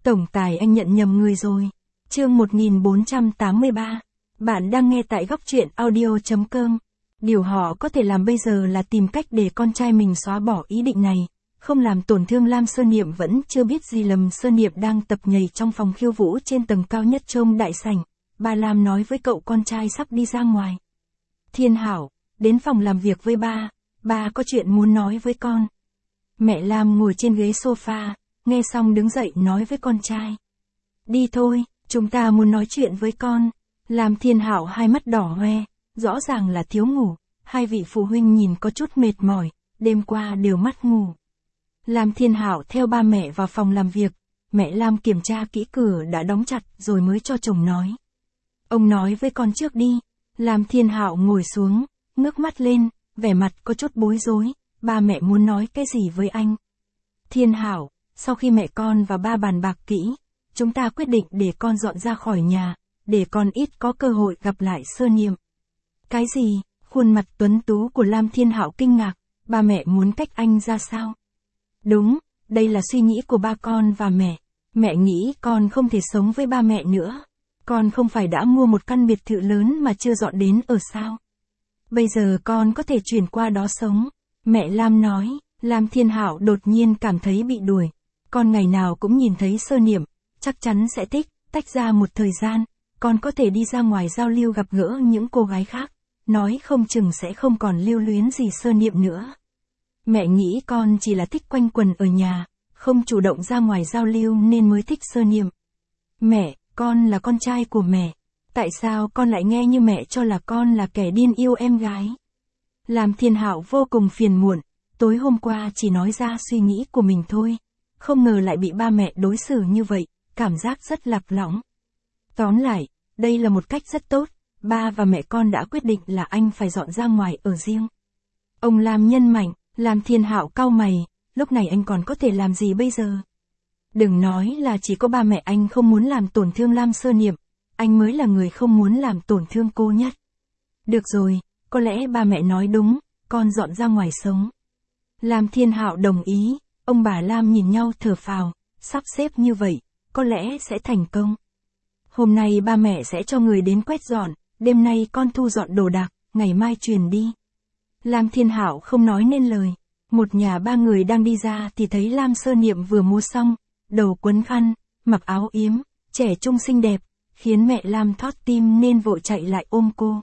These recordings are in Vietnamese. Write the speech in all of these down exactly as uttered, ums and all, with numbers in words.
Tổng tài anh nhận nhầm người rồi. Chương một nghìn bốn trăm tám mươi ba. Bạn đang nghe tại góc truyện audio chấm com. Điều họ có thể làm bây giờ là tìm cách để con trai mình xóa bỏ ý định này, không làm tổn thương Lam Sơ Niệm. Vẫn chưa biết gì Lâm Sơ Niệm đang tập nhảy trong phòng khiêu vũ trên tầng cao nhất trong đại sảnh. Bà Lam nói với cậu con trai sắp đi ra ngoài. Thiên Hảo, đến phòng làm việc với ba, ba có chuyện muốn nói với con. Mẹ Lam ngồi trên ghế sofa, nghe xong đứng dậy nói với con trai. Đi thôi, chúng ta muốn nói chuyện với con. Lam Thiên Hảo hai mắt đỏ hoe, rõ ràng là thiếu ngủ, hai vị phụ huynh nhìn có chút mệt mỏi, đêm qua đều mất ngủ. Lam Thiên Hảo theo ba mẹ vào phòng làm việc, mẹ Lam kiểm tra kỹ cửa đã đóng chặt rồi mới cho chồng nói. Ông nói với con trước đi. Lam Thiên Hảo ngồi xuống, ngước mắt lên, vẻ mặt có chút bối rối, ba mẹ muốn nói cái gì với anh. Thiên Hảo, sau khi mẹ con và ba bàn bạc kỹ, chúng ta quyết định để con dọn ra khỏi nhà, để con ít có cơ hội gặp lại Sơ Niệm. Cái gì? Khuôn mặt tuấn tú của Lam Thiên Hảo kinh ngạc, ba mẹ muốn cách anh ra sao? Đúng, đây là suy nghĩ của ba con và mẹ. Mẹ nghĩ con không thể sống với ba mẹ nữa. Con không phải đã mua một căn biệt thự lớn mà chưa dọn đến ở sao? Bây giờ con có thể chuyển qua đó sống. Mẹ Lam nói. Lam Thiên Hảo đột nhiên cảm thấy bị đuổi. Con ngày nào cũng nhìn thấy Sơ Niệm, chắc chắn sẽ thích, tách ra một thời gian, con có thể đi ra ngoài giao lưu gặp gỡ những cô gái khác, nói không chừng sẽ không còn lưu luyến gì Sơ Niệm nữa. Mẹ nghĩ con chỉ là thích quanh quần ở nhà, không chủ động ra ngoài giao lưu nên mới thích Sơ Niệm. Mẹ, con là con trai của mẹ, tại sao con lại nghe như mẹ cho là con là kẻ điên yêu em gái? Lam Thiên Hảo vô cùng phiền muộn, tối hôm qua chỉ nói ra suy nghĩ của mình thôi, không ngờ lại bị ba mẹ đối xử như vậy, cảm giác rất lạc lõng. Tóm lại, đây là một cách rất tốt, ba và mẹ con đã quyết định là anh phải dọn ra ngoài ở riêng. Ông Lam nhân mạnh, Lam Thiên Hảo cau mày, lúc này anh còn có thể làm gì bây giờ? Đừng nói là chỉ có ba mẹ anh không muốn làm tổn thương Lam Sơ Niệm, anh mới là người không muốn làm tổn thương cô nhất. Được rồi, có lẽ ba mẹ nói đúng, con dọn ra ngoài sống. Lam Thiên Hảo đồng ý, ông bà Lam nhìn nhau thở phào, sắp xếp như vậy, có lẽ sẽ thành công. Hôm nay ba mẹ sẽ cho người đến quét dọn, đêm nay con thu dọn đồ đạc, ngày mai truyền đi. Lam Thiên Hảo không nói nên lời. Một nhà ba người đang đi ra thì thấy Lam Sơ Niệm vừa mua xong, đầu quấn khăn, mặc áo yếm, trẻ trung xinh đẹp, khiến mẹ Lam thót tim nên vội chạy lại ôm cô.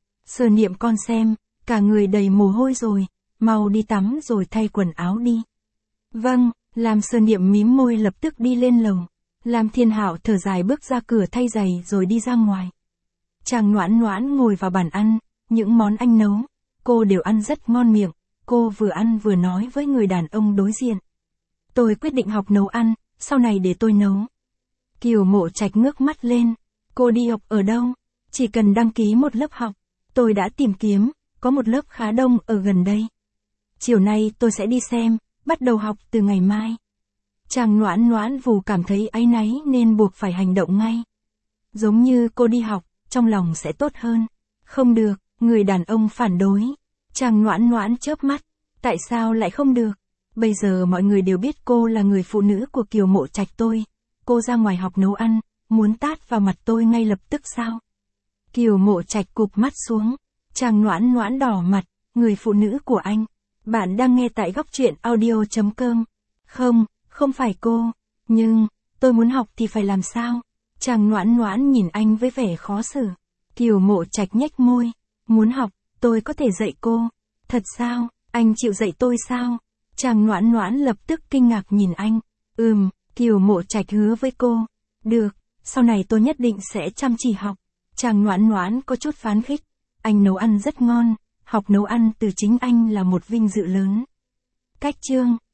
Sơ Niệm con xem, cả người đầy mồ hôi rồi, mau đi tắm rồi thay quần áo đi. Vâng, Lam Sơ Niệm mím môi lập tức đi lên lầu. Lam Thiên Hảo thở dài bước ra cửa thay giày rồi đi ra ngoài. Chàng Noãn Noãn ngồi vào bàn ăn, những món anh nấu, cô đều ăn rất ngon miệng, cô vừa ăn vừa nói với người đàn ông đối diện. Tôi quyết định học nấu ăn, sau này để tôi nấu. Kiều Mộ Trạch ngước mắt lên, cô đi học ở đâu? Chỉ cần đăng ký một lớp học, tôi đã tìm kiếm, có một lớp khá đông ở gần đây. Chiều nay tôi sẽ đi xem, bắt đầu học từ ngày mai. Chàng Noãn Noãn vù cảm thấy áy náy nên buộc phải hành động ngay. Giống như cô đi học, trong lòng sẽ tốt hơn. Không được, người đàn ông phản đối. Chàng Noãn Noãn chớp mắt, tại sao lại không được? Bây giờ mọi người đều biết cô là người phụ nữ của Kiều Mộ Trạch tôi. Cô ra ngoài học nấu ăn, muốn tát vào mặt tôi ngay lập tức sao? Kiều Mộ Trạch cụp mắt xuống. Chàng Noãn Noãn đỏ mặt, người phụ nữ của anh. Bạn đang nghe tại góc truyện audio chấm com. Không, không phải cô. Nhưng, tôi muốn học thì phải làm sao? Chàng Noãn Noãn nhìn anh với vẻ khó xử. Kiều Mộ Trạch nhếch môi. Muốn học, tôi có thể dạy cô. Thật sao, anh chịu dạy tôi sao? Chàng Noãn Noãn lập tức kinh ngạc nhìn anh. Ừm, Kiều Mộ Trạch hứa với cô. Được, sau này tôi nhất định sẽ chăm chỉ học. Chàng Noãn Noãn có chút phán khích. Anh nấu ăn rất ngon, học nấu ăn từ chính anh là một vinh dự lớn. Cách chương